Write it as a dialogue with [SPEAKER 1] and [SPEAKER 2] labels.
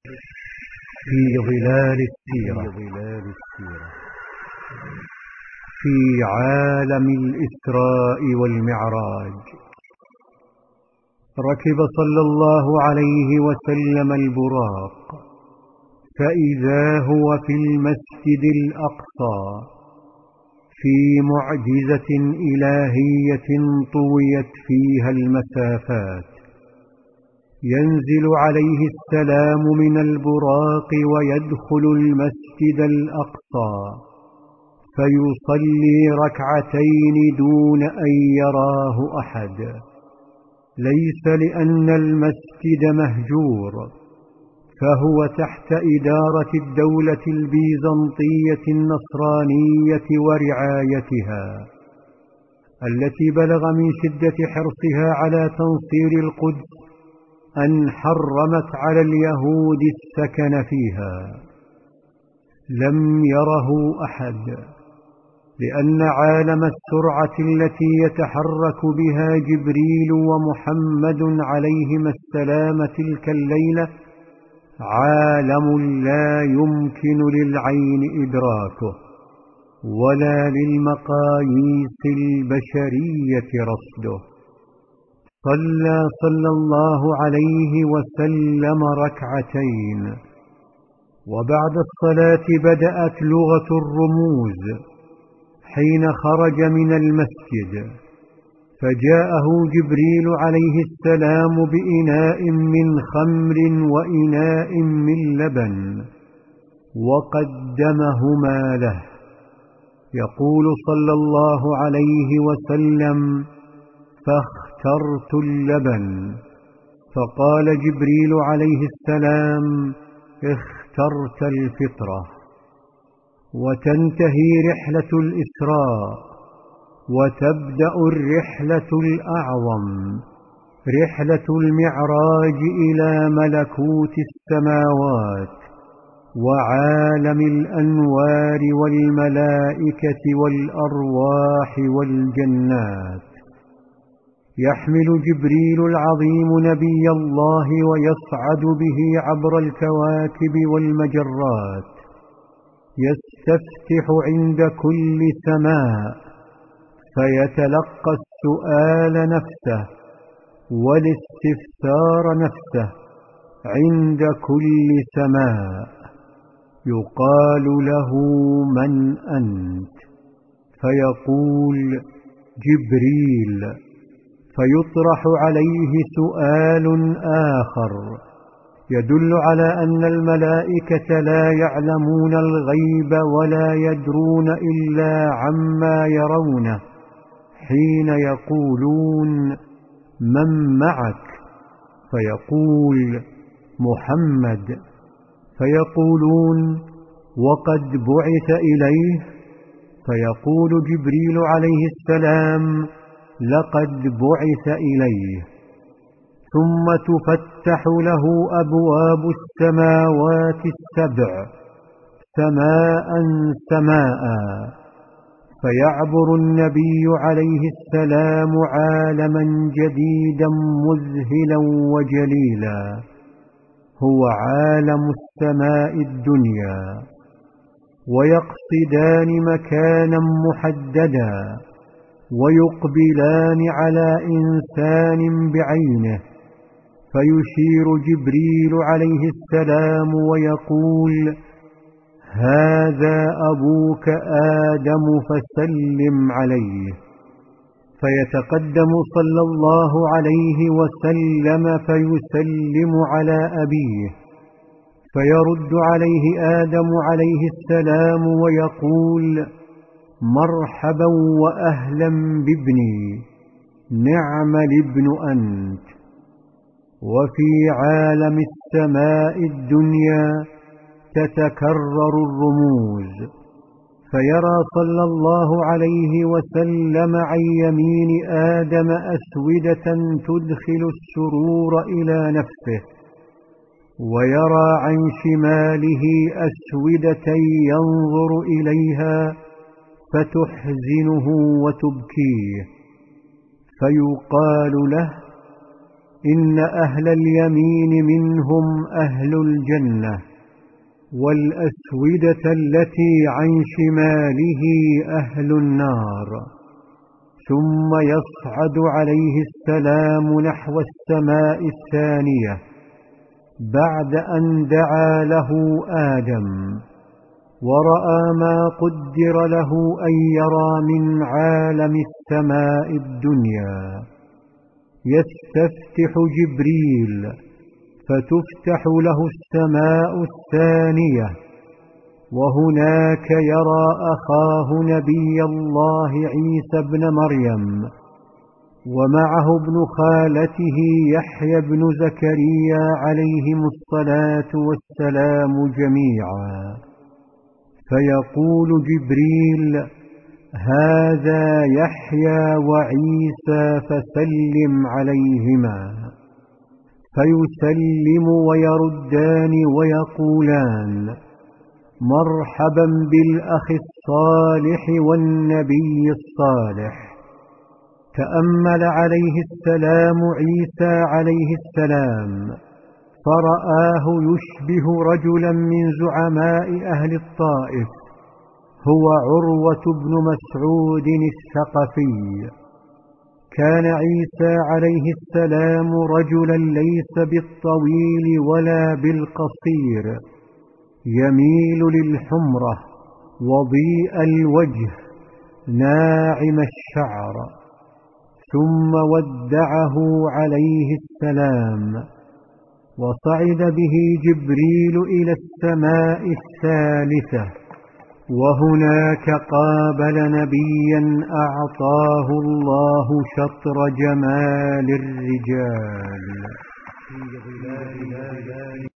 [SPEAKER 1] في ظلال السيرة في عالم الإسراء والمعراج. ركب صلى الله عليه وسلم البراق، فإذا هو في المسجد الأقصى في معجزة إلهية طويت فيها المسافات. ينزل عليه السلام من البراق ويدخل المسجد الأقصى فيصلي ركعتين دون أن يراه أحد، ليس لأن المسجد مهجور، فهو تحت إدارة الدولة البيزنطية النصرانية ورعايتها، التي بلغ من شدة حرصها على تنصير القدس أن حرمت على اليهود السكن فيها. لم يره أحد، لأن عالم السرعة التي يتحرك بها جبريل ومحمد عليهما السلام تلك الليلة عالم لا يمكن للعين إدراكه ولا للمقاييس البشرية رصده. صلى الله عليه وسلم ركعتين، وبعد الصلاة بدأت لغة الرموز حين خرج من المسجد، فجاءه جبريل عليه السلام بإناء من خمر وإناء من لبن وقدمهما له. يقول صلى الله عليه وسلم: فاخترت اللبن، فقال جبريل عليه السلام: اخترت الفطرة. وتنتهي رحلة الإسراء، وتبدأ الرحلة الأعظم، رحلة المعراج إلى ملكوت السماوات وعالم الأنوار والملائكة والأرواح والجنات. يحمل جبريل العظيم نبي الله ويصعد به عبر الكواكب والمجرات، يستفتح عند كل سماء فيتلقى السؤال نفسه والاستفسار نفسه عند كل سماء. يقال له: من أنت؟ فيقول: جبريل. فيطرح عليه سؤال آخر يدل على أن الملائكة لا يعلمون الغيب ولا يدرون إلا عما يرونه، حين يقولون: من معك؟ فيقول: محمد. فيقولون: وقد بعث إليه؟ فيقول جبريل عليه السلام: لقد بعث إليه. ثم تفتح له أبواب السماوات السبع سماء سماء، فيعبر النبي عليه السلام عالما جديدا مذهلا وجليلا، هو عالم السماء الدنيا، ويقصدان مكانا محددا ويقبلان على إنسان بعينه، فيشير جبريل عليه السلام ويقول: هذا أبوك آدم فسلم عليه. فيتقدم صلى الله عليه وسلم فيسلم على أبيه، فيرد عليه آدم عليه السلام ويقول: مرحبا وأهلا بابني، نعم الابن أنت. وفي عالم السماء الدنيا تتكرر الرموز، فيرى صلى الله عليه وسلم عن يمين آدم أسودة تدخل السرور إلى نفسه، ويرى عن شماله أسودة ينظر إليها فتحزنه وتبكيه، فيقال له: إن أهل اليمين منهم أهل الجنة، والأسودة التي عن شماله أهل النار. ثم يصعد عليه السلام نحو السماء الثانية بعد أن دعا له آدم ورأى ما قدر له أن يرى من عالم السماء الدنيا. يستفتح جبريل فتفتح له السماء الثانية، وهناك يرى أخاه نبي الله عيسى ابن مريم، ومعه ابن خالته يحيى بن زكريا عليهم الصلاة والسلام جميعا. فيقول جبريل: هذا يحيى وعيسى فسلم عليهما. فيسلم ويردان ويقولان: مرحبا بالأخ الصالح والنبي الصالح. تأمل عليه السلام عيسى عليه السلام فرآه يشبه رجلا من زعماء أهل الطائف، هو عروة بن مسعود الثقفي. كان عيسى عليه السلام رجلا ليس بالطويل ولا بالقصير، يميل للحمرة، وضيء الوجه، ناعم الشعر. ثم ودعه عليه السلام، وصعد به جبريل إلى السماء الثالثة، وهناك قابل نبيا أعطاه الله شطر جمال الرجال.